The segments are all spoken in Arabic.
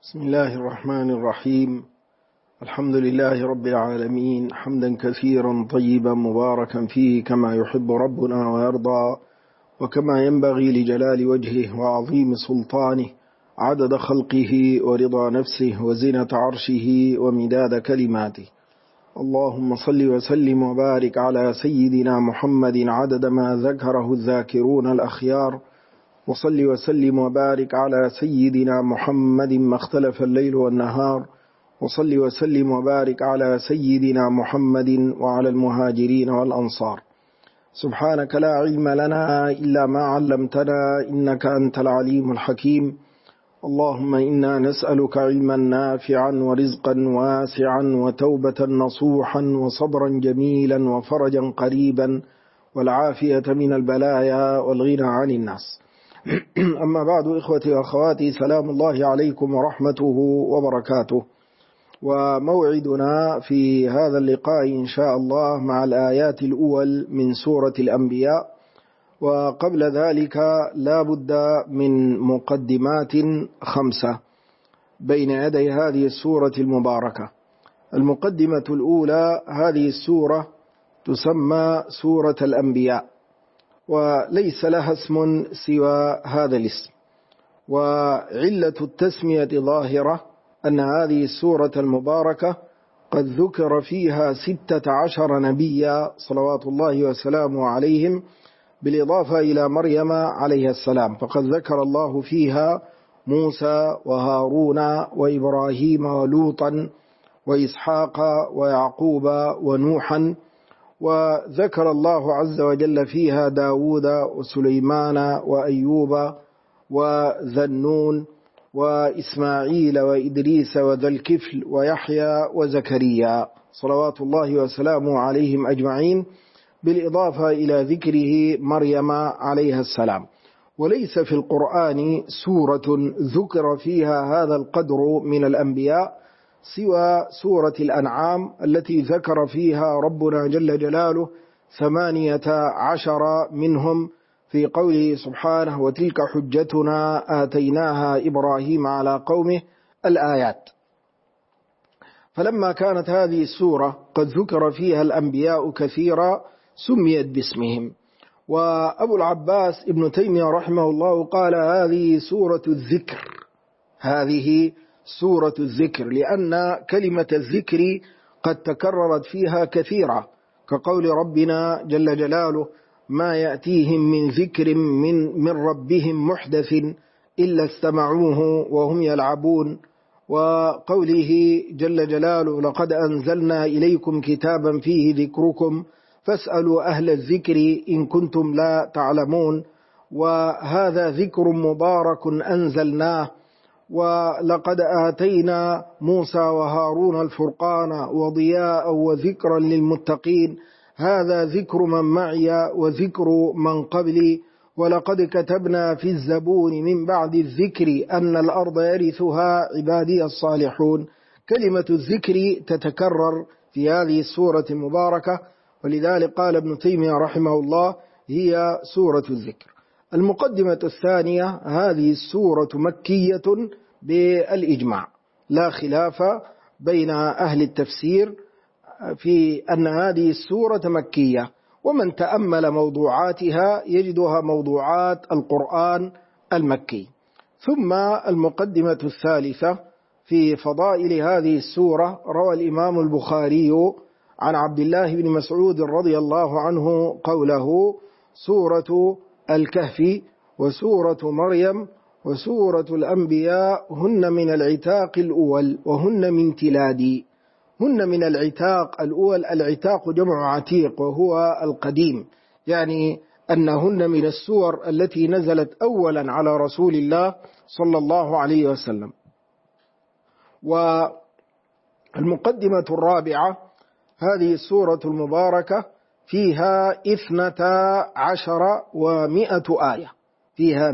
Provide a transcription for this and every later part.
بسم الله الرحمن الرحيم. الحمد لله رب العالمين، حمدا كثيرا طيبا مباركا فيه كما يحب ربنا ويرضى، وكما ينبغي لجلال وجهه وعظيم سلطانه، عدد خلقه ورضا نفسه وزنة عرشه ومداد كلماته. اللهم صل وسلم وبارك على سيدنا محمد عدد ما ذكره الذاكرون الأخيار، وصل وسلم وبارك على سيدنا محمد ما اختلف الليل والنهار، وصل وسلم وبارك على سيدنا محمد وعلى المهاجرين والأنصار. سبحانك لا علم لنا إلا ما علمتنا إنك أنت العليم الحكيم. اللهم إنا نسألك علما نافعا ورزقا واسعا وتوبة نصوحا وصبرا جميلا وفرجا قريبا والعافية من البلايا والغنى عن الناس. أما بعد، إخوتي وأخواتي، سلام الله عليكم ورحمته وبركاته. وموعدنا في هذا اللقاء إن شاء الله مع الآيات الأول من سورة الأنبياء. وقبل ذلك لا بد من مقدمات 5 بين يدي هذه السورة المباركة. المقدمة الأولى: هذه السورة تسمى سورة الأنبياء، وليس لها اسم سوى هذا الاسم، وعلة التسمية ظاهرة أن هذه السورة المباركة قد ذكر فيها 16 نبيا صلوات الله وسلامه عليهم، بالإضافة إلى مريم عليه السلام، فقد ذكر الله فيها موسى وهارون وإبراهيم ولوطا وإسحاق ويعقوب ونوحا، وذكر الله عز وجل فيها داود وسليمان وأيوب وذنون وإسماعيل وإدريس وذا الكفل ويحيى وزكريا صلوات الله وسلامه عليهم أجمعين، بالإضافة إلى ذكره مريم عليها السلام. وليس في القرآن سورة ذكر فيها هذا القدر من الأنبياء سوى سورة الأنعام، التي ذكر فيها ربنا جل جلاله 18 منهم في قوله سبحانه: وتلك حجتنا آتيناها إبراهيم على قومه، الآيات. فلما كانت هذه السورة قد ذكر فيها الأنبياء كثيرا سميت باسمهم. وأبو العباس ابن تيمية رحمه الله قال: هذه سورة الذكر، هذه سورة الذكر، لأن كلمة الذكر قد تكررت فيها كثيرا، كقول ربنا جل جلاله: ما يأتيهم من ذكر من ربهم محدث إلا استمعوه وهم يلعبون، وقوله جل جلاله: لقد أنزلنا إليكم كتابا فيه ذكركم فاسألوا أهل الذكر إن كنتم لا تعلمون، وهذا ذكر مبارك أنزلناه، ولقد آتينا موسى وهارون الفرقان وضياء وذكرا للمتقين، هذا ذكر من معي وذكر من قبلي، ولقد كتبنا في الزبور من بعد الذكر أن الأرض يرثها عبادي الصالحون. كلمة الذكر تتكرر في هذه السورة المباركة، ولذلك قال ابن تيمية رحمه الله: هي سورة الذكر. المقدمة الثانية: هذه السورة مكية بالإجماع، لا خلاف بين أهل التفسير في أن هذه السورة مكية، ومن تأمل موضوعاتها يجدها موضوعات القرآن المكي. ثم المقدمة الثالثة: في فضائل هذه السورة روى الإمام البخاري عن عبد الله بن مسعود رضي الله عنه قوله: سورة الكهف وسورة مريم وسورة الأنبياء هن من العتاق الأول وهن من تلادي. هن من العتاق الأول، العتاق جمع عتيق وهو القديم، يعني أنهن من السور التي نزلت أولا على رسول الله صلى الله عليه وسلم. والمقدمة الرابعة: هذه السورة المباركة فيها 12 آية، فيها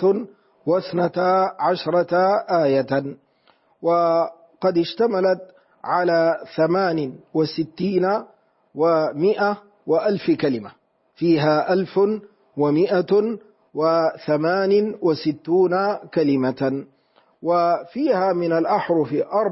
112 آية، وقد اشتملت على 68 و100 و1000 كلمة، فيها 1168 كلمة. وفيها من الأحرف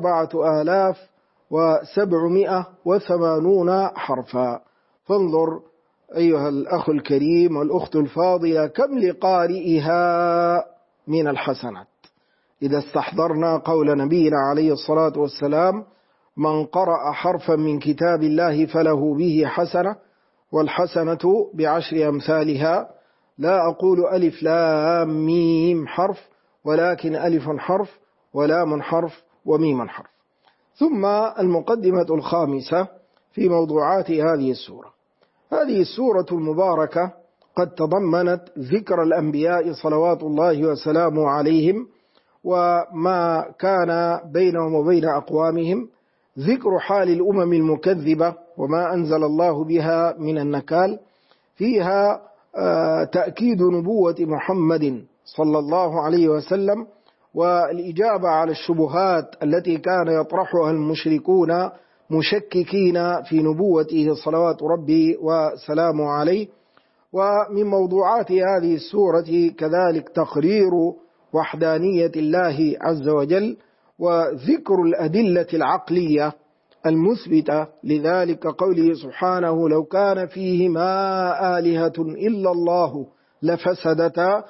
4780 حرفا. فانظر أيها الأخ الكريم والأخت الفاضلة كم لقارئها من الحسنات، إذا استحضرنا قول نبينا عليه الصلاة والسلام: من قرأ حرفا من كتاب الله فله به حسنة، والحسنة ب10 أمثالها. لا أقول ألف لام ميم حرف، ولكن ألف حرف ولام حرف وميم حرف. ثم المقدمة الخامسة في موضوعات هذه السورة. هذه السورة المباركة قد تضمنت ذكر الأنبياء صلوات الله وسلامه عليهم وما كان بينهم وبين أقوامهم، ذكر حال الأمم المكذبة وما أنزل الله بها من النكال، فيها تأكيد نبوة محمد صلى الله عليه وسلم والإجابة على الشبهات التي كان يطرحها المشركون مشككين في نبوته صلوات ربي وسلامه عليه. ومن موضوعات هذه السورة كذلك تقرير وحدانية الله عز وجل وذكر الأدلة العقلية المثبتة لذلك، قوله سبحانه: لو كان فيهما آلهة إلا الله لفسدتا.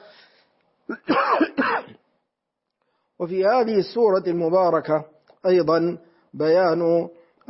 وفي هذه السورة المباركة أيضا بيان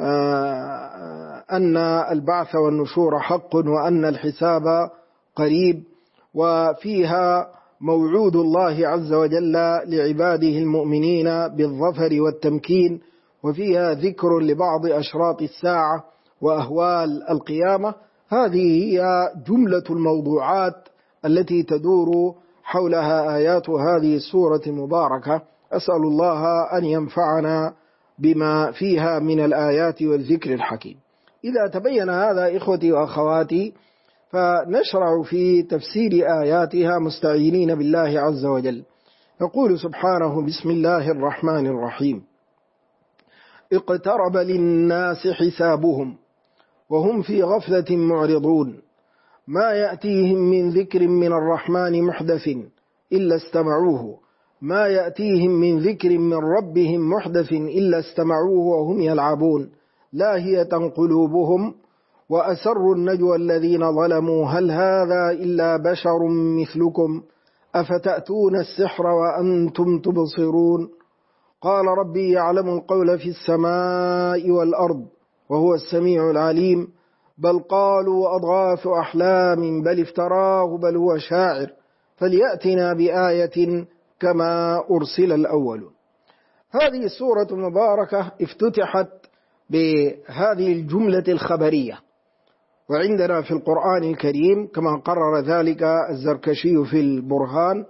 أن البعث والنشور حق وأن الحساب قريب، وفيها موعود الله عز وجل لعباده المؤمنين بالظفر والتمكين، وفيها ذكر لبعض أشراط الساعة وأهوال القيامة. هذه هي جملة الموضوعات التي تدور حولها آيات هذه السورة المباركة. أسأل الله أن ينفعنا بما فيها من الآيات والذكر الحكيم. إذا تبين هذا إخوتي وأخواتي، فنشرع في تفسير آياتها مستعينين بالله عز وجل. يقول سبحانه: بسم الله الرحمن الرحيم: اقترب للناس حسابهم وهم في غفلة معرضون، ما يأتيهم من ذكر من الرحمن محدث إلا استمعوه، ما يأتيهم من ذكر من ربهم محدث إلا استمعوه وهم يلعبون، لاهية قلوبهم وأسروا النجوى الذين ظلموا هل هذا إلا بشر مثلكم أفتأتون السحر وأنتم تبصرون. قال ربي يعلم القول في السماء والأرض وهو السميع العليم، بل قالوا أضغاث أحلام بل افتراه بل هو شاعر فليأتنا بآية كما أرسل الأول. هذه السورة المباركة افتتحت بهذه الجملة الخبرية، وعندنا في القرآن الكريم كما قرر ذلك الزركشي في البرهان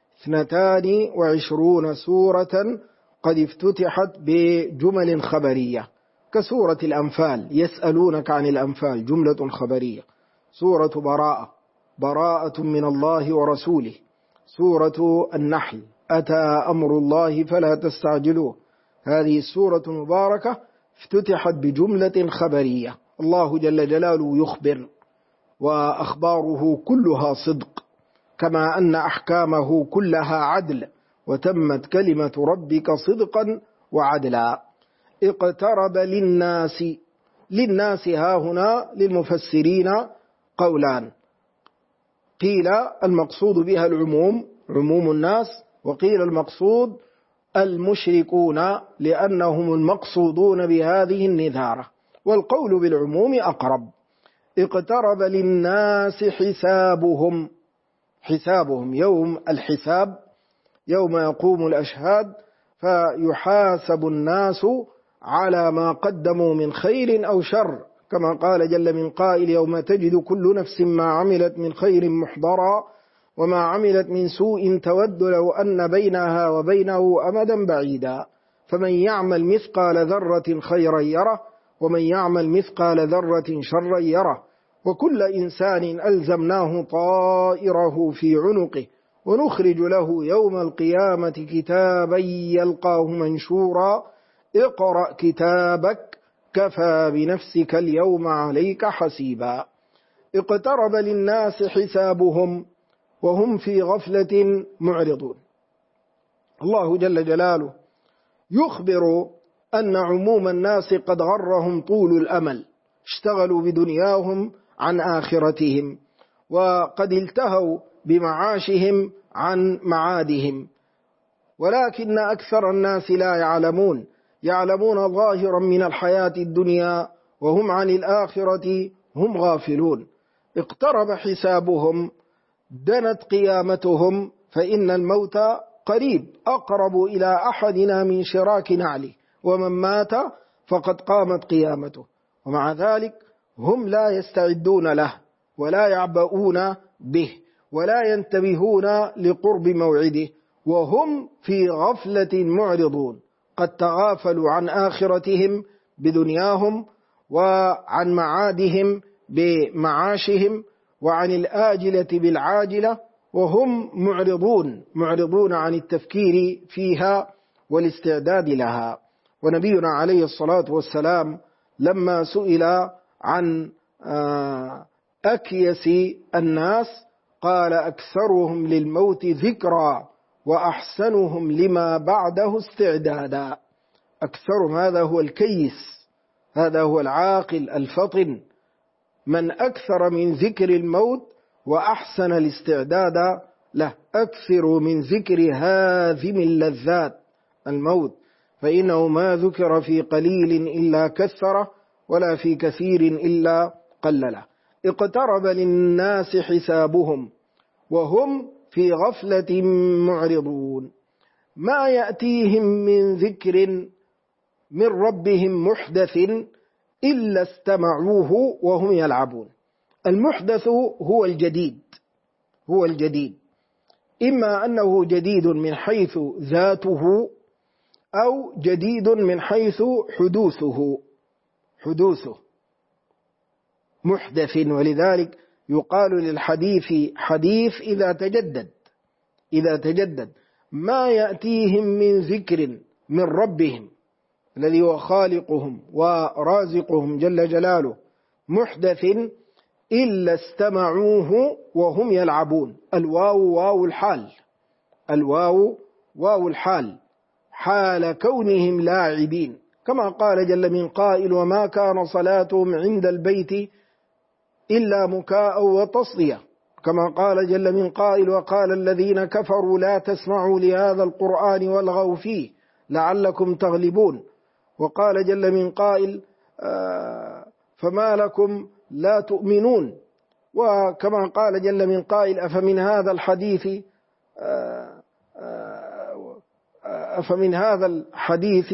22 سورة قد افتتحت بجمل خبرية، كسورة الأنفال: يسألونك عن الأنفال، جملة خبرية. سورة براءة: براءة من الله ورسوله. سورة النحل: أتى أمر الله فلا تستعجلوه. هذه السورة المباركة افتتحت بجملة خبرية، الله جل جلاله يخبر وأخباره كلها صدق، كما أن أحكامه كلها عدل، وتمت كلمة ربك صدقا وعدلا. اقترب للناس، للناس ها هنا للمفسرين قولان: قيل المقصود بها العموم، عموم الناس، وقيل المقصود المشركون لأنهم المقصودون بهذه النذارة، والقول بالعموم أقرب. اقترب للناس حسابهم، حسابهم يوم الحساب، يوم يقوم الأشهاد فيحاسب الناس على ما قدموا من خير أو شر، كما قال جل من قائل: يوم تجد كل نفس ما عملت من خير محضرا وما عملت من سوء تود لو أن بينها وبينه أمدا بعيدا، فمن يعمل مثقال ذرة خيرا يره ومن يعمل مثقال ذرة شرا يره، وكل إنسان ألزمناه طائره في عنقه ونخرج له يوم القيامة كتابا يلقاه منشورا اقرأ كتابك كفى بنفسك اليوم عليك حسيبا. اقترب للناس حسابهم وهم في غفلة معرضون. الله جل جلاله يخبر أن عموم الناس قد غرهم طول الأمل، اشتغلوا بدنياهم عن آخرتهم، وقد التهوا بمعاشهم عن معادهم، ولكن أكثر الناس لا يعلمون ظاهرا من الحياة الدنيا وهم عن الآخرة هم غافلون. اقترب حسابهم، دنت قيامتهم، فإن الموت قريب أقرب إلى أحدنا من شراك نعله، ومن مات فقد قامت قيامته، ومع ذلك هم لا يستعدون له ولا يعبؤون به ولا ينتبهون لقرب موعده، وهم في غفلة معرضون، قد تغافلوا عن آخرتهم بدنياهم وعن معادهم بمعاشهم وعن الآجلة بالعاجلة، وهم معرضون عن التفكير فيها والاستعداد لها. ونبينا عليه الصلاة والسلام لما سئل عن أكيس الناس قال: أكثرهم للموت ذكرى وأحسنهم لما بعده استعدادا. أكثرهم، هذا هو الكيس، هذا هو العاقل الفطن، من أكثر من ذكر الموت وأحسن الاستعداد له. أكثر من ذكر هاذم اللذات الموت، فإنه ما ذكر في قليل إلا كثره، ولا في كثير إلا قلله. اقترب للناس حسابهم وهم في غفلة معرضون، ما يأتيهم من ذكر من ربهم محدث إلا استمعوه وهم يلعبون. المحدث هو الجديد، إما أنه جديد من حيث ذاته أو جديد من حيث حدوثه محدث. ولذلك يقال للحديث حديث إذا تجدد. ما يأتيهم من ذكر من ربهم الذي هو خالقهم ورازقهم جل جلاله محدث إلا استمعوه وهم يلعبون. الواو واو الحال حال كونهم لاعبين، كما قال جل من قائل: وما كان صلاتهم عند البيت إلا مكاء وتصدية. كما قال جل من قائل: وقال الذين كفروا لا تسمعوا لهذا القرآن والغوا فيه لعلكم تغلبون. وقال جل من قائل: فما لكم لا تؤمنون. وكما قال جل من قائل: أفمن هذا الحديث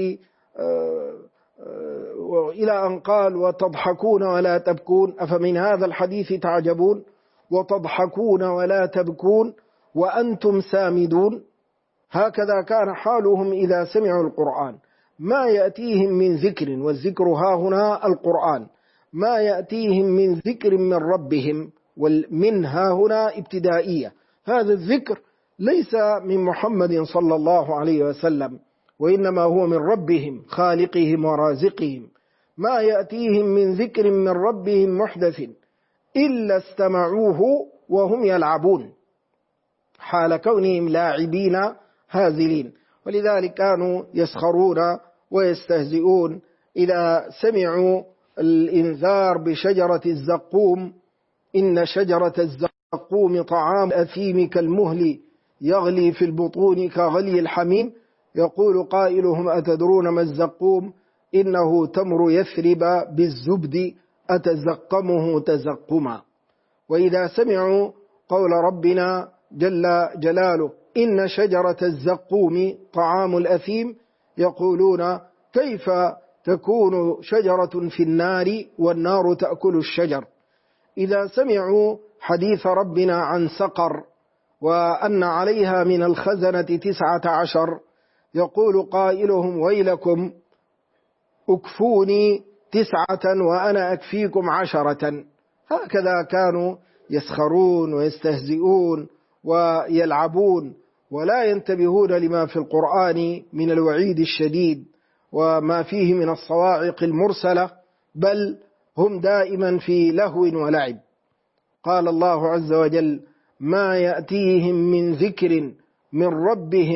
إلى أن قال: وتضحكون ولا تبكون، أفمن هذا الحديث تعجبون وتضحكون ولا تبكون وأنتم سامدون. هكذا كان حالهم إذا سمعوا القرآن. ما يأتيهم من ذكر، والذكر ها هنا القرآن، ما يأتيهم من ذكر من ربهم، والمن ها هنا ابتدائية. هذا الذكر ليس من محمد صلى الله عليه وسلم، وإنما هو من ربهم خالقهم ورازقهم. ما يأتيهم من ذكر من ربهم محدث إلا استمعوه وهم يلعبون، حال كونهم لاعبين هازلين. ولذلك كانوا يسخرون ويستهزئون إذا سمعوا الإنذار بشجرة الزقوم: إن شجرة الزقوم طعام أثيم كالمهل يغلي في البطون كغلي الحميم. يقول قائلهم: أتدرون ما الزقوم؟ إنه تمر يثرب بالزبد أتزقمه تزقما. وإذا سمعوا قول ربنا جل جلاله: إن شجرة الزقوم طعام الأثيم، يقولون: كيف تكون شجرة في النار والنار تأكل الشجر؟ إذا سمعوا حديث ربنا عن سقر وأن عليها من الخزنة 19، يقول قائلهم: ويلكم أكفوني 9 وأنا أكفيكم 10. هكذا كانوا يسخرون ويستهزئون ويلعبون، ولا ينتبهون لما في القرآن من الوعيد الشديد وما فيه من الصواعق المرسلة، بل هم دائما في لهو ولعب. قال الله عز وجل: ما يأتيهم من ذكر من ربهم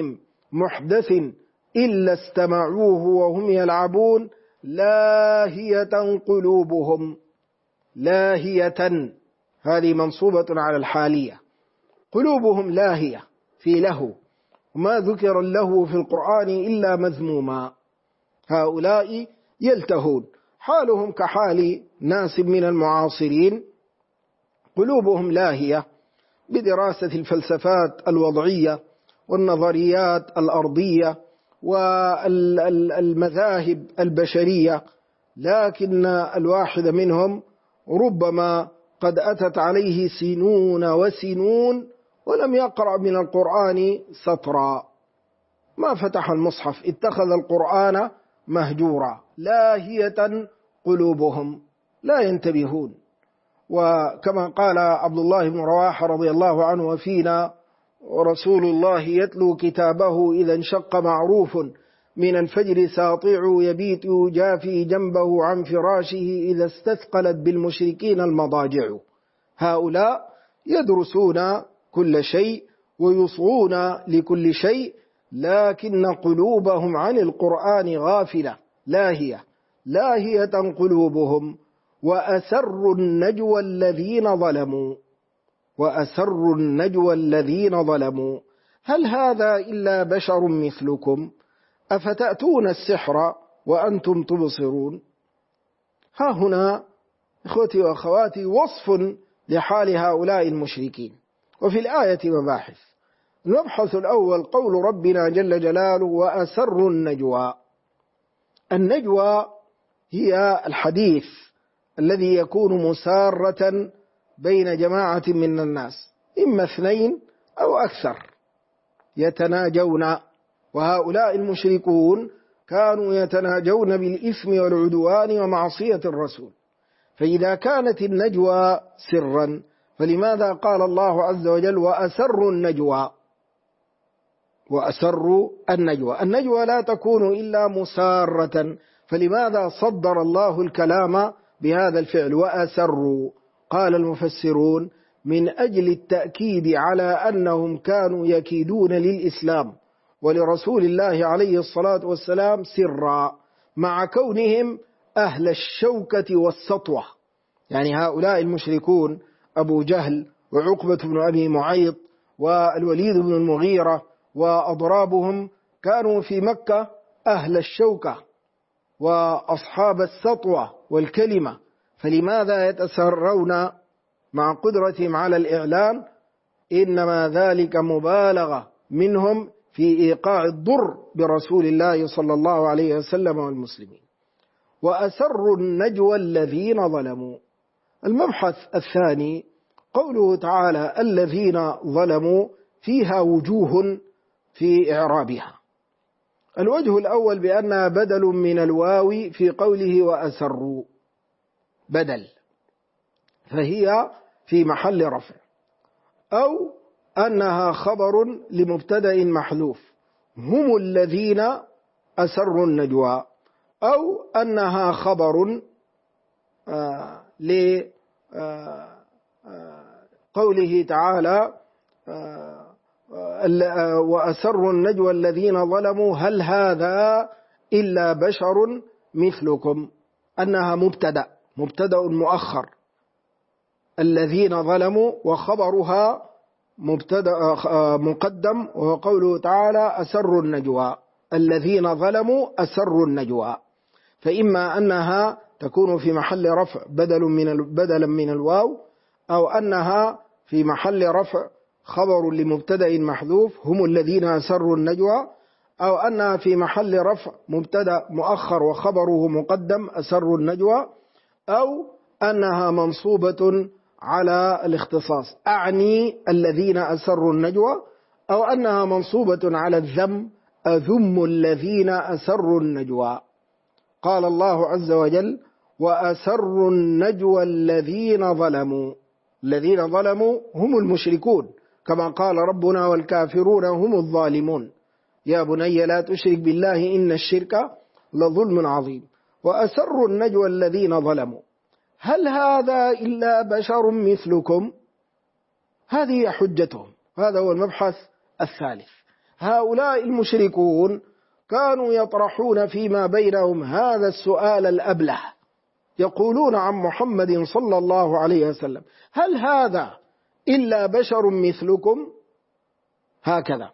محدث إلا استمعوه وهم يلعبون لاهية قلوبهم. لاهية هذه منصوبة على الحالية، قلوبهم لاهية في لهو، وما ذكر اللهو في القرآن إلا مذموما. هؤلاء يلتهون، حالهم كحال ناس من المعاصرين، قلوبهم لاهية بدراسة الفلسفات الوضعية والنظريات الأرضية والمذاهب البشرية، لكن الواحد منهم ربما قد أتت عليه سنون وسنون ولم يقرأ من القرآن سطرا، ما فتح المصحف، اتخذ القرآن مهجورا. لاهية قلوبهم، لا ينتبهون. وكما قال عبد الله بن رواحة رضي الله عنه: وفينا ورسول الله يتلو كتابه إذا انشق معروف من الفجر ساطع يبيت يجافي جنبه عن فراشه إذا استثقلت بالمشركين المضاجع. هؤلاء يدرسون كل شيء ويصغون لكل شيء، لكن قلوبهم عن القرآن غافلة لاهية. لاهية قلوبهم وأسروا النجوى الذين ظلموا. وأسروا النجوى الذين ظلموا. هل هذا إلا بشر مثلكم أفتأتون السحر وأنتم تبصرون. ها هنا إخوتي وأخواتي وصف لحال هؤلاء المشركين، وفي الآية مباحث. المبحث الأول قول ربنا جل جلاله: وأسروا النجوى. النجوى هي الحديث الذي يكون مسارة بين جماعة من الناس، إما اثنين أو أكثر يتناجون، وهؤلاء المشركون كانوا يتناجون بالإثم والعدوان ومعصية الرسول. فإذا كانت النجوى سرا، فلماذا قال الله عز وجل: وأسروا النجوى؟ وأسروا النجوى. النجوى لا تكون إلا مسارة، فلماذا صدر الله الكلام بهذا الفعل وأسروا؟ قال المفسرون: من أجل التأكيد على أنهم كانوا يكيدون للإسلام ولرسول الله عليه الصلاة والسلام سرا، مع كونهم أهل الشوكة والسطوة. يعني هؤلاء المشركون أبو جهل وعقبة بن أبي معيط والوليد بن المغيرة وأضرابهم كانوا في مكة أهل الشوكة وأصحاب السطوة والكلمة، فلماذا يتسرون مع قدرتهم على الإعلان؟ إنما ذلك مبالغة منهم في إيقاع الضر برسول الله صلى الله عليه وسلم والمسلمين. وأسروا النجوى الذين ظلموا. المبحث الثاني قوله تعالى: الذين ظلموا، فيها وجوه في إعرابها. الوجه الأول بأنها بدل من الواو في قوله وأسروا، بدل، فهي في محل رفع، أو أنها خبر لمبتدأ محذوف، هم الذين أسروا النجوى، أو أنها خبر لقوله تعالى: وأسروا النجوى الذين ظلموا هل هذا إلا بشر مثلكم، أنها مبتدأ مؤخر، الذين ظلموا، وخبرها مبتدأ مقدم، وهو قوله تعالى: أسروا النجوى، الذين ظلموا أسروا النجوى. فإما أنها تكون في محل رفع بدلا من الواو، أو أنها في محل رفع خبر لمبتدأ محذوف هم الذين أسروا النجوى، أو أنها في محل رفع مبتدأ مؤخر وخبره مقدم أسروا النجوى، أو أنها منصوبة على الاختصاص أعني الذين أسروا النجوى، أو أنها منصوبة على الذم أذم الذين أسروا النجوى. قال الله عز وجل: وأسروا النجوى الذين ظلموا. الذين ظلموا هم المشركون، كما قال ربنا: والكافرون هم الظالمون. يا بني لا تشرك بالله إن الشرك لظلم عظيم. وأسروا النجوى الذين ظلموا هل هذا إلا بشر مثلكم. هذه حجتهم. هذا هو المبحث الثالث. هؤلاء المشركون كانوا يطرحون فيما بينهم هذا السؤال الأبله، يقولون عن محمد صلى الله عليه وسلم: هل هذا إلا بشر مثلكم؟ هكذا.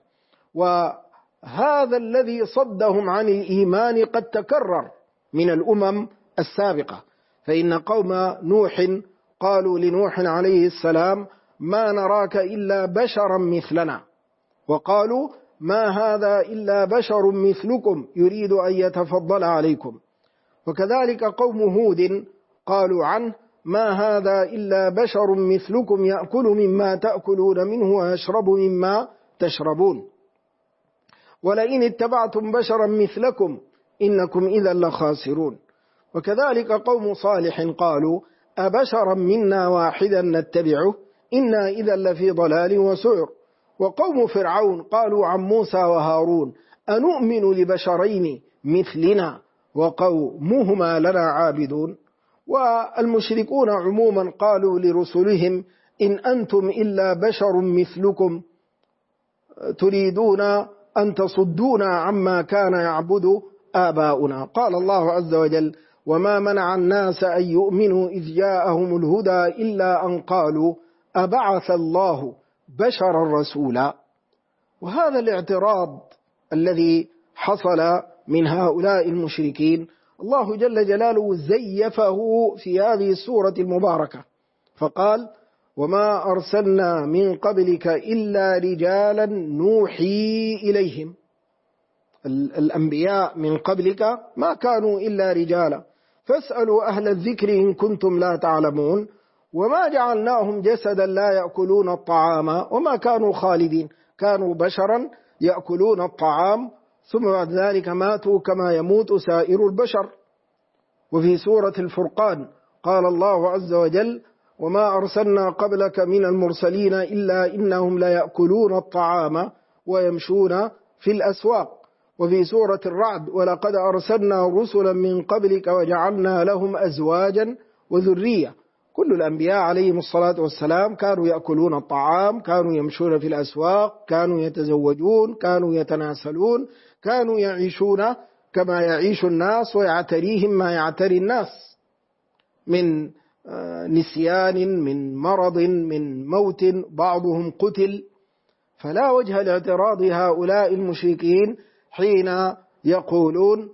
وهذا الذي صدهم عن الإيمان قد تكرر من الأمم السابقة، فإن قوم نوح قالوا لنوح عليه السلام: ما نراك إلا بشرا مثلنا، وقالوا: ما هذا إلا بشر مثلكم يريد أن يتفضل عليكم. وكذلك قوم هود قالوا عنه: ما هذا إلا بشر مثلكم يأكل مما تأكلون منه ويشرب مما تشربون، ولئن اتبعتم بشرا مثلكم إنكم إذا لخاسرون. وكذلك قوم صالح قالوا: أبشرا منا واحدا نتبعه إنا إذا لفي ضلال وسعر. وقوم فرعون قالوا عن موسى وهارون: أنؤمن لبشرين مثلنا وقومهما لنا عابدون. والمشركون عموما قالوا لرسلهم: إن أنتم إلا بشر مثلكم تريدون أن تصدونا عما كان يعبد آباؤنا. قال الله عز وجل: وما منع الناس أن يؤمنوا إذ جاءهم الهدى إلا أن قالوا أبعث الله بشرا رسولا. وهذا الاعتراض الذي حصل من هؤلاء المشركين الله جل جلاله زيفه في هذه السورة المباركة، فقال: وما أرسلنا من قبلك إلا رجالا نوحي إليهم. الأنبياء من قبلك ما كانوا إلا رجالا، فاسألوا أهل الذكر إن كنتم لا تعلمون. وما جعلناهم جسدا لا يأكلون الطعام وما كانوا خالدين، كانوا بشرا يأكلون الطعام ثم بعد ذلك ماتوا كما يموت سائر البشر. وفي سورة الفرقان قال الله عز وجل: وما أرسلنا قبلك من المرسلين إلا إنهم ليأكلون الطعام ويمشون في الأسواق. وفي سورة الرعد: ولقد أرسلنا رسلا من قبلك وجعلنا لهم أزواجا وذرية. كل الأنبياء عليهم الصلاة والسلام كانوا يأكلون الطعام، كانوا يمشون في الأسواق، كانوا يتزوجون، كانوا يتناسلون، كانوا يعيشون كما يعيش الناس، ويعتريهم ما يعتري الناس من نسيان، من مرض، من موت، بعضهم قتل. فلا وجه لاعتراض هؤلاء المشركين حين يقولون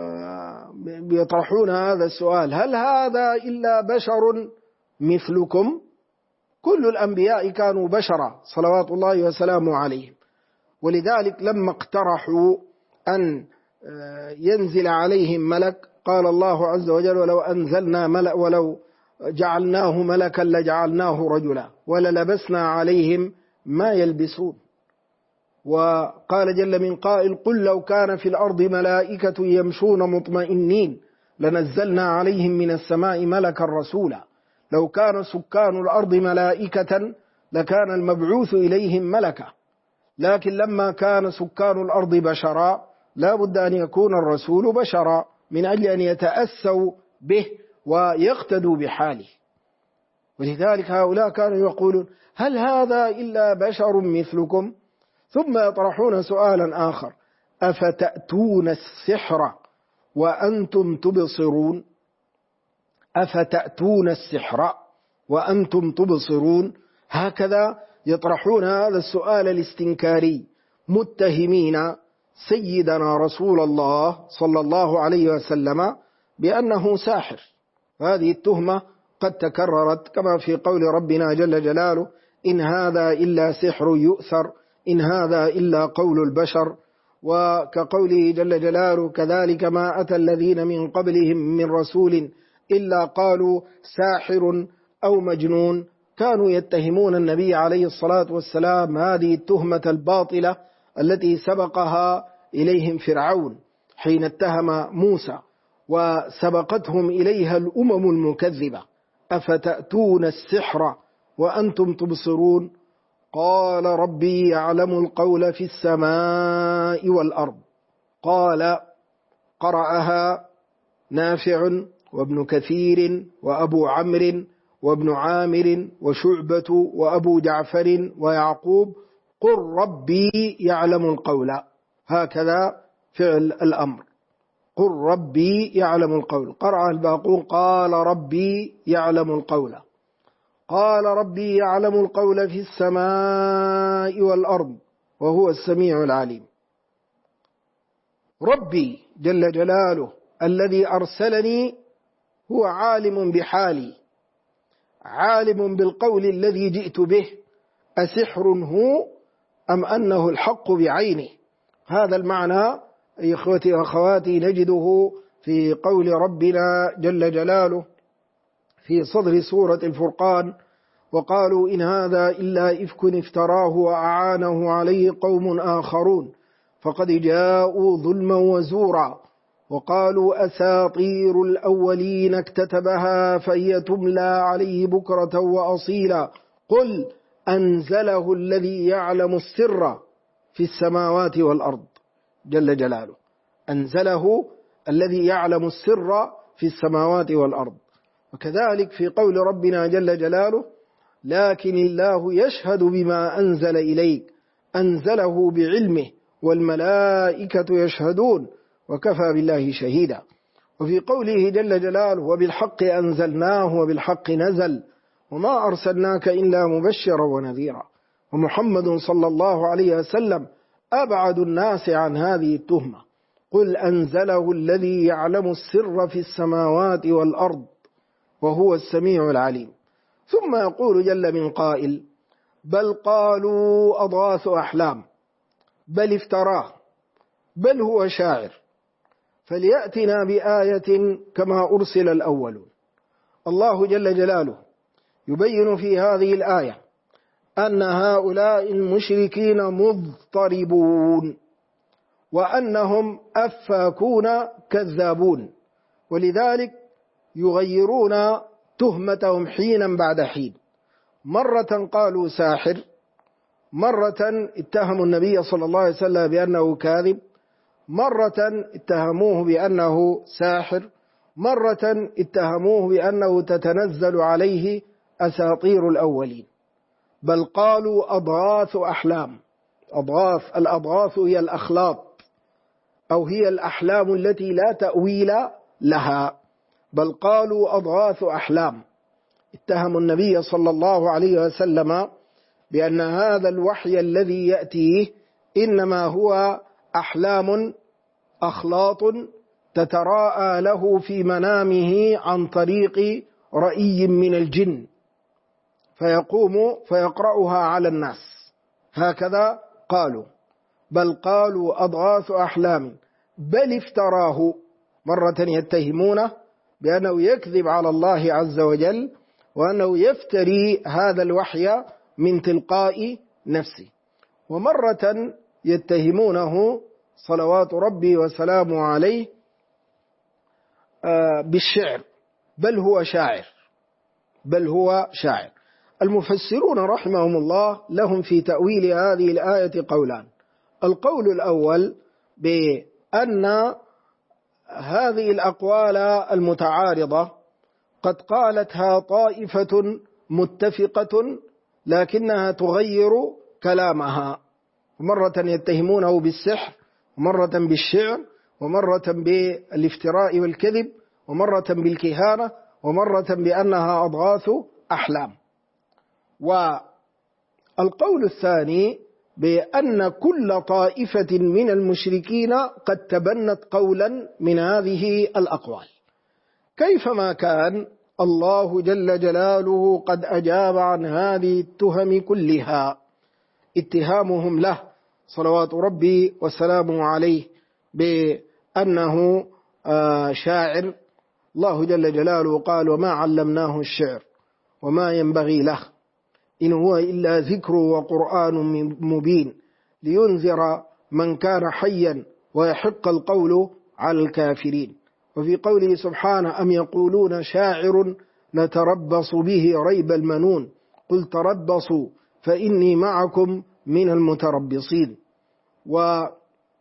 يطرحون هذا السؤال: هل هذا إلا بشر مثلكم؟ كل الأنبياء كانوا بشرا صلوات الله وسلامه عليهم. ولذلك لما اقترحوا أن ينزل عليهم ملك قال الله عز وجل: ولو جعلناه ملكا لجعلناه رجلا وللبسنا عليهم ما يلبسون. وقال جل من قائل: قل لو كان في الأرض ملائكة يمشون مطمئنين لنزلنا عليهم من السماء ملكا رسولا. لو كان سكان الأرض ملائكة لكان المبعوث إليهم ملكا، لكن لما كان سكان الأرض بشرا لا بد أن يكون الرسول بشرا من أجل أن يتأسوا به ويقتدوا بحاله. ولذلك هؤلاء كانوا يقولون: هل هذا إلا بشر مثلكم؟ ثم يطرحون سؤالا آخر: أفتأتون السحر وأنتم تبصرون؟ أفتأتون السحر وأنتم تبصرون. هكذا يطرحون هذا السؤال الاستنكاري متهمين سيدنا رسول الله صلى الله عليه وسلم بأنه ساحر. هذه التهمة قد تكررت كما في قول ربنا جل جلاله: إن هذا إلا سحر يؤثر إن هذا إلا قول البشر. وكقوله جل جلاله: كذلك ما أتى الذين من قبلهم من رسول إلا قالوا ساحر أو مجنون. كانوا يتهمون النبي عليه الصلاة والسلام هذه التهمة الباطلة التي سبقها إليهم فرعون حين اتهم موسى، وسبقتهم إليها الأمم المكذبة: أفتأتون السحر وأنتم تبصرون. قال ربي يعلم القول في السماء والأرض. قال قرأها نافع وابن كثير وأبو عمرو وابن عامر وشعبة وأبو جعفر ويعقوب قل ربي يعلم القول، هكذا فعل الأمر، قل ربي يعلم القول. قرأ الباقون قال ربي يعلم القول، قال ربي يعلم القول في السماء والأرض وهو السميع العليم. ربي جل جلاله الذي أرسلني هو عالم بحالي، عالم بالقول الذي جئت به، أسحر هو أم أنه الحق بعينه. هذا المعنى إخوتي وأخواتي نجده في قول ربنا جل جلاله في صدر سورة الفرقان: وقالوا إن هذا إلا إفك افتراه وأعانه عليه قوم آخرون فقد جاءوا ظلما وزورا وقالوا أساطير الأولين اكتتبها فهي تملى عليه بكرة وأصيلا قل أنزله الذي يعلم السر في السماوات والأرض جل جلاله، أنزله الذي يعلم السر في السماوات والأرض. وكذلك في قول ربنا جل جلاله: لكن الله يشهد بما أنزل إليك أنزله بعلمه والملائكة يشهدون وكفى بالله شهيدا. وفي قوله جل جلاله: وبالحق أنزلناه وبالحق نزل وما أرسلناك إلا مبشرا ونذيرا. ومحمد صلى الله عليه وسلم أبعد الناس عن هذه التهمة: قل أنزله الذي يعلم السر في السماوات والأرض وهو السميع العليم. ثم يقول جل من قائل: بل قالوا أضغاث أحلام، بل افتراه، بل هو شاعر، فليأتنا بآية كما أرسل الأولون. الله جل جلاله يبين في هذه الآية أن هؤلاء المشركين مضطربون وأنهم أفاكون كذابون، ولذلك يغيرون تهمتهم حينا بعد حين. مرة قالوا ساحر، مرة اتهموا النبي صلى الله عليه وسلم بأنه كاذب، مرة اتهموه بأنه ساحر، مرة اتهموه بأنه تتنزل عليه أساطير الأولين. بل قالوا أضغاث أحلام. الأضغاث هي الأخلاط أو هي الأحلام التي لا تأويل لها. بل قالوا أضغاث أحلام. اتهموا النبي صلى الله عليه وسلم بأن هذا الوحي الذي يأتيه إنما هو أحلام أخلاط تتراءى له في منامه عن طريق رأي من الجن فيقوم فيقرأها على الناس، هكذا قالوا. بل قالوا أضغاث أحلام بل افتراه. مرة يتهمونه بأنه يكذب على الله عز وجل وأنه يفتري هذا الوحي من تلقاء نفسه، ومرة يتهمونه صلوات ربي وسلامه عليه بالشعر، بل هو شاعر، بل هو شاعر. المفسرون رحمهم الله لهم في تأويل هذه الآية قولان. القول الأول بأن هذه الأقوال المتعارضة قد قالتها طائفة متفقة لكنها تغير كلامها، مرة يتهمونه بالسحر، ومرة بالشعر، ومرة بالافتراء والكذب، ومرة بالكهانة، ومرة بأنها أضغاث أحلام. والقول الثاني بأن كل طائفة من المشركين قد تبنت قولا من هذه الأقوال. كيفما كان الله جل جلاله قد أجاب عن هذه التهم كلها. اتهامهم له صلوات ربي وسلامه عليه بأنه شاعر، الله جل جلاله قال: وما علمناه الشعر وما ينبغي له إن هو إلا ذكر وقرآن مبين لينذر من كان حيا ويحق القول على الكافرين. وفي قوله سبحانه: أم يقولون شاعر نتربص به ريب المنون قل تربصوا فإني معكم من المتربصين. وكذلك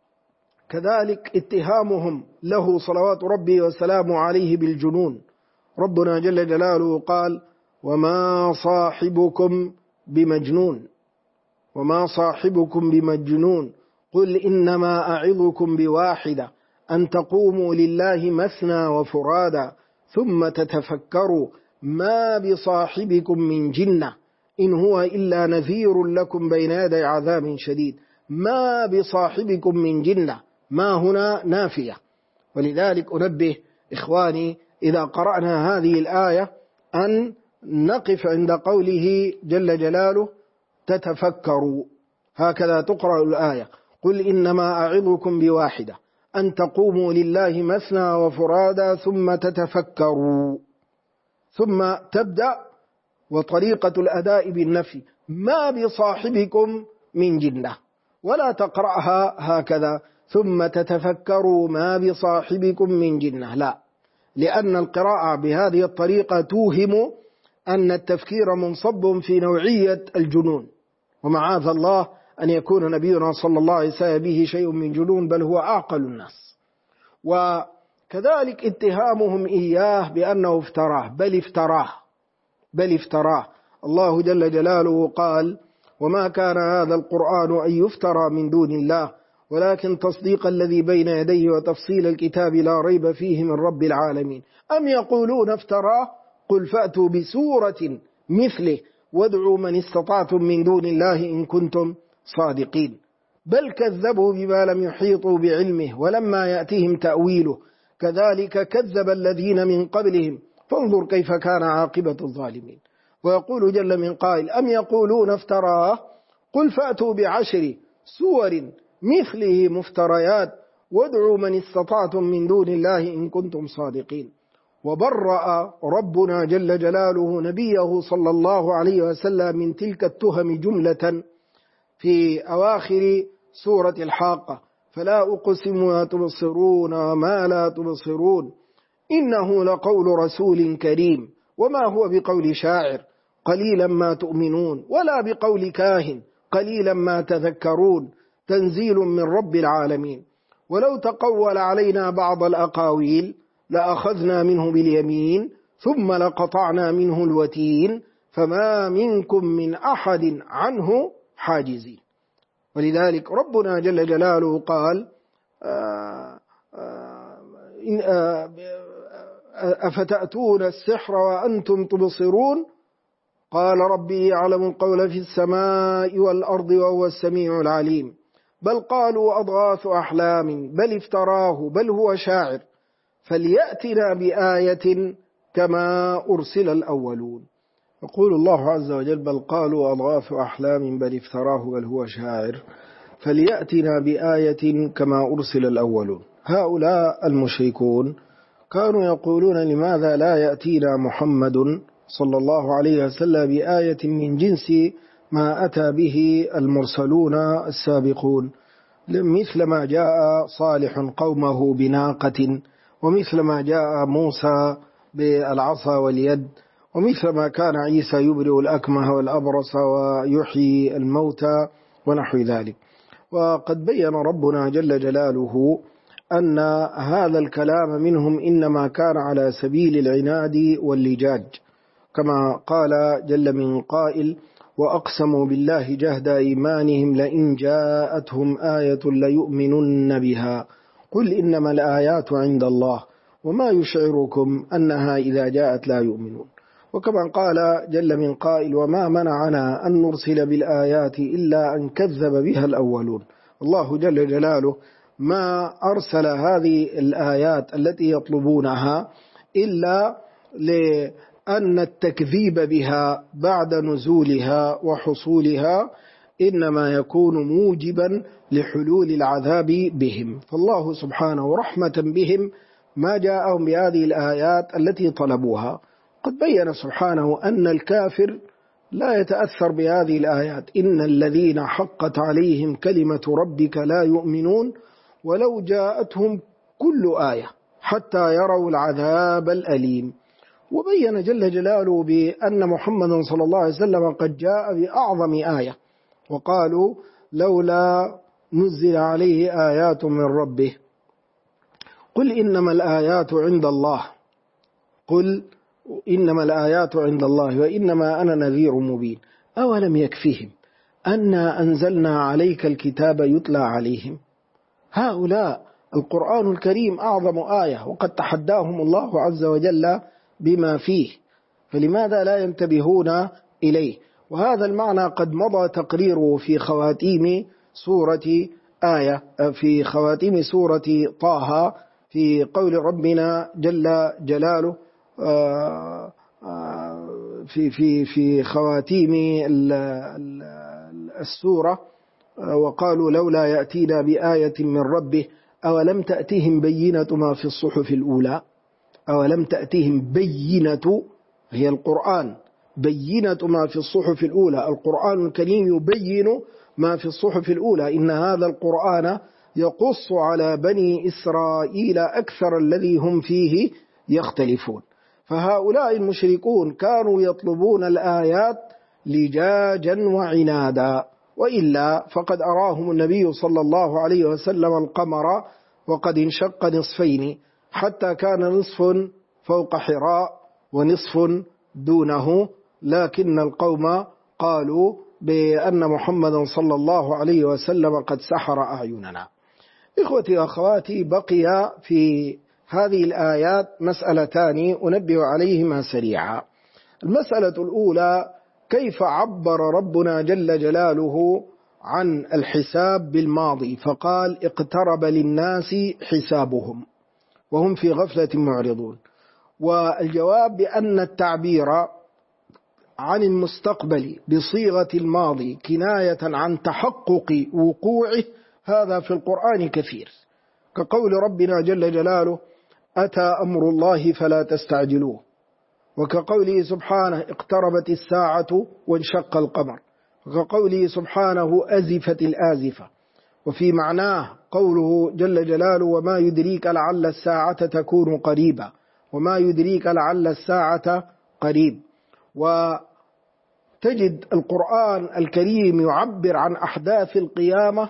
اتهامهم له صلوات ربي وسلامه عليه بالجنون. ربنا جل جلاله قال: وما صاحبكم بمجنون. وما صاحبكم بمجنون قل إنما أعظكم بواحدة أن تقوموا لله مثنى وفرادا ثم تتفكروا ما بصاحبكم من جنة إن هو إلا نذير لكم بين يدي عذاب شديد. ما بصاحبكم من جنة، ما هنا نافية. ولذلك أنبه إخواني إذا قرأنا هذه الآية أن نقف عند قوله جل جلاله تتفكروا، هكذا تقرأ الآية: قل إنما أعظكم بواحدة أن تقوموا لله مثنى وفرادا ثم تتفكروا، ثم تبدأ وطريقة الأداء بالنفي ما بصاحبكم من جنة، ولا تقرأها هكذا ثم تتفكروا ما بصاحبكم من جنة، لا، لأن القراءة بهذه الطريقة توهم أن التفكير منصب في نوعية الجنون، ومعاذ الله أن يكون نبينا صلى الله عليه وسلم به شيء من جنون، بل هو أعقل الناس. وكذلك اتهامهم إياه بأنه افتراه، بل افتراه. الله جل جلاله قال: وما كان هذا القرآن أن يفترى من دون الله ولكن تصديق الذي بين يديه وتفصيل الكتاب لا ريب فيه من رب العالمين. أم يقولون افتراه قل فأتوا بسورة مثله وادعوا من استطعتم من دون الله إن كنتم صادقين. بل كذبوا بما لم يحيطوا بعلمه ولما يأتيهم تأويله كذلك كذب الذين من قبلهم فانظر كيف كان عاقبة الظالمين. ويقول جل من قائل: أم يقولون افتراه قل فأتوا بعشر سور مثله مفتريات وادعوا من استطعتم من دون الله إن كنتم صادقين. وبرأ ربنا جل جلاله نبيه صلى الله عليه وسلم من تلك التهم جملة في أواخر سورة الحاقة: فلا أقسم ما تبصرون وما لا تبصرون إنه لقول رسول كريم وما هو بقول شاعر قليلا ما تؤمنون ولا بقول كاهن قليلا ما تذكرون تنزيل من رب العالمين. ولو تقول علينا بعض الأقاويل لأخذنا منه باليمين ثم لقطعنا منه الوتين فما منكم من أحد عنه حاجزين. ولذلك ربنا جل جلاله قال: أفتأتون السحر وأنتم تبصرون قال ربي يعلم القول في السماء والأرض وهو السميع العليم. بل قالوا أضغاث أحلام بل افتراه بل هو شاعر فليأتنا بآية كما أرسل الأولون. يقول الله عز وجل: بل قالوا أضغاث أحلام بل افتراه بل هو شاعر فليأتنا بآية كما أرسل الأولون. هؤلاء المشركون كانوا يقولون: لماذا لا يأتينا محمد صلى الله عليه وسلم بآية من جنس ما أتى به المرسلون السابقون، مثل ما جاء صالح قومه بناقة، ومثل ما جاء موسى بالعصا واليد، ومثل ما كان عيسى يبرئ الأكمه والأبرص ويحيي الموتى ونحو ذلك. وقد بين ربنا جل جلاله أن هذا الكلام منهم إنما كان على سبيل العناد واللجاج، كما قال جل من قائل: وأقسموا بالله جهد إيمانهم لئن جاءتهم آية ليؤمنن بها قل إنما الآيات عند الله وما يشعركم أنها إذا جاءت لا يؤمنون. وكما قال جل من قائل: وما منعنا أن نرسل بالآيات إلا أن كذب بها الأولون. الله جل جلاله ما أرسل هذه الآيات التي يطلبونها إلا لأن التكذيب بها بعد نزولها وحصولها إنما يكون موجبا لحلول العذاب بهم، فالله سبحانه رحمة بهم ما جاءهم بهذه الآيات التي طلبوها. قد بين سبحانه أن الكافر لا يتأثر بهذه الآيات: إن الذين حقت عليهم كلمة ربك لا يؤمنون ولو جاءتهم كل آية حتى يروا العذاب الأليم. وبين جل جلاله بأن محمد صلى الله عليه وسلم قد جاء بأعظم آية، وقالوا لولا نزل عليه آيات من ربه قل إنما الآيات عند الله وإنما أنا نذير مبين. أولم يكفيهم أنا أنزلنا عليك الكتاب يتلى عليهم. هؤلاء القرآن الكريم أعظم آية، وقد تحداهم الله عز وجل بما فيه، فلماذا لا ينتبهون إليه؟ وهذا المعنى قد مضى تقريره في خواتيم في خواتيم سورة طه، في قول ربنا جل جلاله في خواتيم السورة: وقالوا لولا يأتينا بآية من ربه أولم تأتهم بينة ما في الصحف الأولى. أولم تأتهم بينة، هي القرآن، بينة ما في الصحف الأولى. القرآن الكريم يبين ما في الصحف الأولى. إن هذا القرآن يقص على بني إسرائيل أكثر الذي هم فيه يختلفون. فهؤلاء المشركون كانوا يطلبون الآيات لجاجا وعنادا، وإلا فقد أراهم النبي صلى الله عليه وسلم القمر وقد انشق نصفين، حتى كان نصف فوق حراء ونصف دونه، لكن القوم قالوا بأن محمدا صلى الله عليه وسلم قد سحر أعيننا. إخوتي وأخواتي، بقي في هذه الآيات مسألتان أنبه عليهما سريعا. المسألة الأولى: كيف عبر ربنا جل جلاله عن الحساب بالماضي فقال اقترب للناس حسابهم وهم في غفلة معرضون؟ والجواب بأن التعبير عن المستقبل بصيغة الماضي كناية عن تحقق وقوعه هذا في القرآن كثير، كقول ربنا جل جلاله: أتى أمر الله فلا تستعجلوه، وكقوله سبحانه: اقتربت الساعة وانشق القمر، وكقوله سبحانه: أزفت الآزفة. وفي معناه قوله جل جلاله: وما يدريك لعل الساعة تكون قريبا، وما يدريك لعل الساعة قريب. وتجد القرآن الكريم يعبر عن أحداث القيامة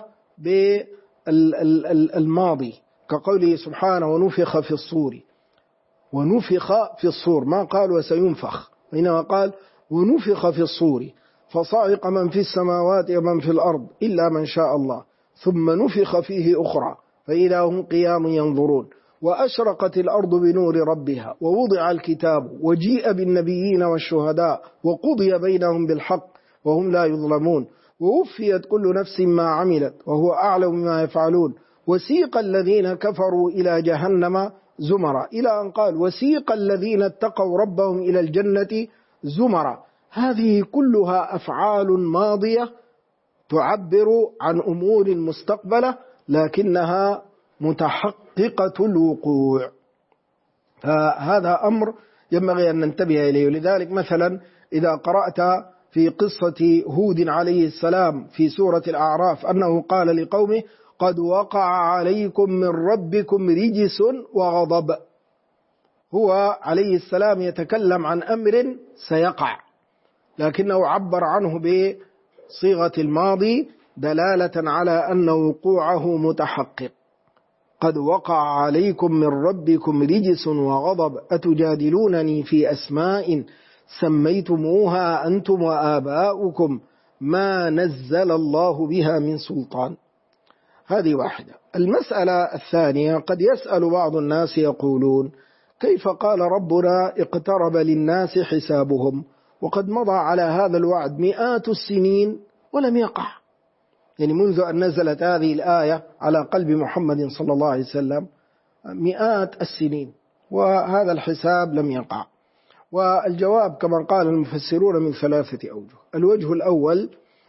بالماضي، كقوله سبحانه: ونفخ في الصور. ونفخ في الصور، ما قال وسينفخ، وإنما قال ونفخ في الصور فصعق من في السماوات ومن في الأرض إلا من شاء الله ثم نفخ فيه أخرى فإذا هم قيام ينظرون وأشرقت الأرض بنور ربها ووضع الكتاب وجيء بالنبيين والشهداء وقضي بينهم بالحق وهم لا يظلمون ووفيت كل نفس ما عملت وهو أعلم بما يفعلون وسيق الذين كفروا إلى جهنم زمرا، إلى أن قال: وسيق الذين اتقوا ربهم إلى الجنة زمرا. هذه كلها أفعال ماضية تعبر عن أمور مستقبلة لكنها متحققة الوقوع. فهذا أمر ينبغي أن ننتبه إليه. ولذلك مثلا إذا قرأت في قصة هود عليه السلام في سورة الأعراف أنه قال لقومه: قد وقع عليكم من ربكم رجس وغضب. هو عليه السلام يتكلم عن أمر سيقع، لكنه عبر عنه بصيغة الماضي دلالة على أن وقوعه متحقق. قد وقع عليكم من ربكم رجس وغضب أتجادلونني في أسماء سميتموها أنتم وآباؤكم ما نزل الله بها من سلطان. هذه واحدة. المسألة الثانية: قد يسأل بعض الناس يقولون: كيف قال ربنا اقترب للناس حسابهم وقد مضى على هذا الوعد مئات السنين ولم يقع؟ يعني منذ أن نزلت هذه الآية على قلب محمد صلى الله عليه وسلم مئات السنين وهذا الحساب لم يقع. والجواب كما قال المفسرون من ثلاثة أوجه. الوجه الأول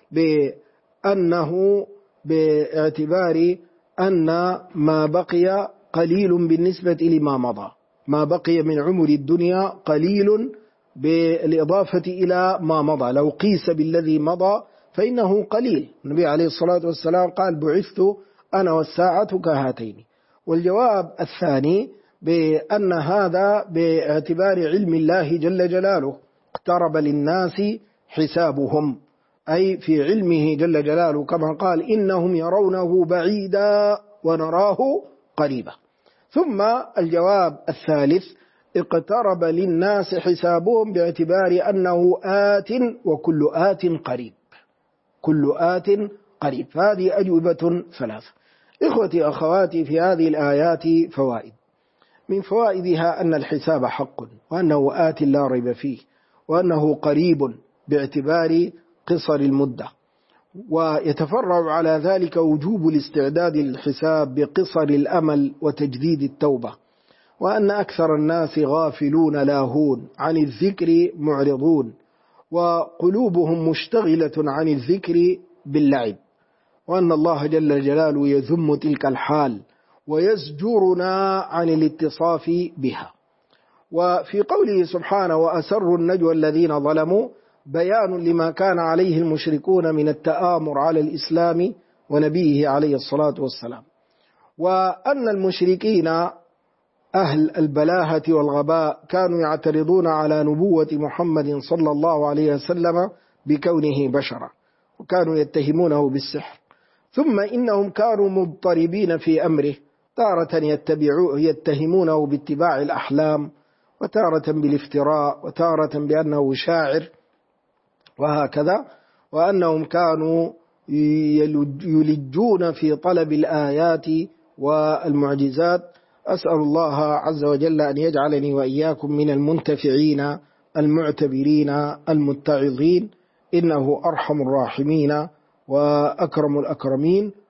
بأنه باعتبار أن ما بقي قليل بالنسبة لما مضى، ما بقي من عمر الدنيا قليل بالإضافة إلى ما مضى، لو قيس بالذي مضى فإنه قليل. النبي عليه الصلاة والسلام قال: بعثت أنا والساعة كهاتين. والجواب الثاني بأن هذا باعتبار علم الله جل جلاله، اقترب للناس حسابهم، أي في علمه جل جلاله، كما قال: إنهم يرونه بعيدا ونراه قريبا. ثم الجواب الثالث: اقترب للناس حسابهم باعتبار أنه آت وكل آت قريب، كل آت قريب. فهذه أجوبة ثلاثة. إخوتي أخواتي، في هذه الآيات فوائد. من فوائدها أن الحساب حق، وأنه آت لا ريب فيه، وأنه قريب باعتبار قصر المدة. ويتفرع على ذلك وجوب الاستعداد للحساب بقصر الأمل وتجديد التوبة، وأن أكثر الناس غافلون لاهون عن الذكر معرضون، وقلوبهم مشتغلة عن الذكر باللعب، وأن الله جل جلاله يذم تلك الحال ويزجرنا عن الاتصاف بها. وفي قوله سبحانه وأسروا النجوى الذين ظلموا بيان لما كان عليه المشركون من التآمر على الإسلام ونبيه عليه الصلاة والسلام، وأن المشركين أهل البلاهة والغباء كانوا يعترضون على نبوة محمد صلى الله عليه وسلم بكونه بشرا، وكانوا يتهمونه بالسحر. ثم إنهم كانوا مضطربين في أمره، تارة يتهمونه باتباع الأحلام، وتارة بالافتراء، وتارة بأنه شاعر، وهكذا. وأنهم كانوا يلجون في طلب الآيات والمعجزات. أسأل الله عز وجل أن يجعلني وإياكم من المنتفعين المعتبرين المتعظين، إنه أرحم الراحمين وأكرم الأكرمين.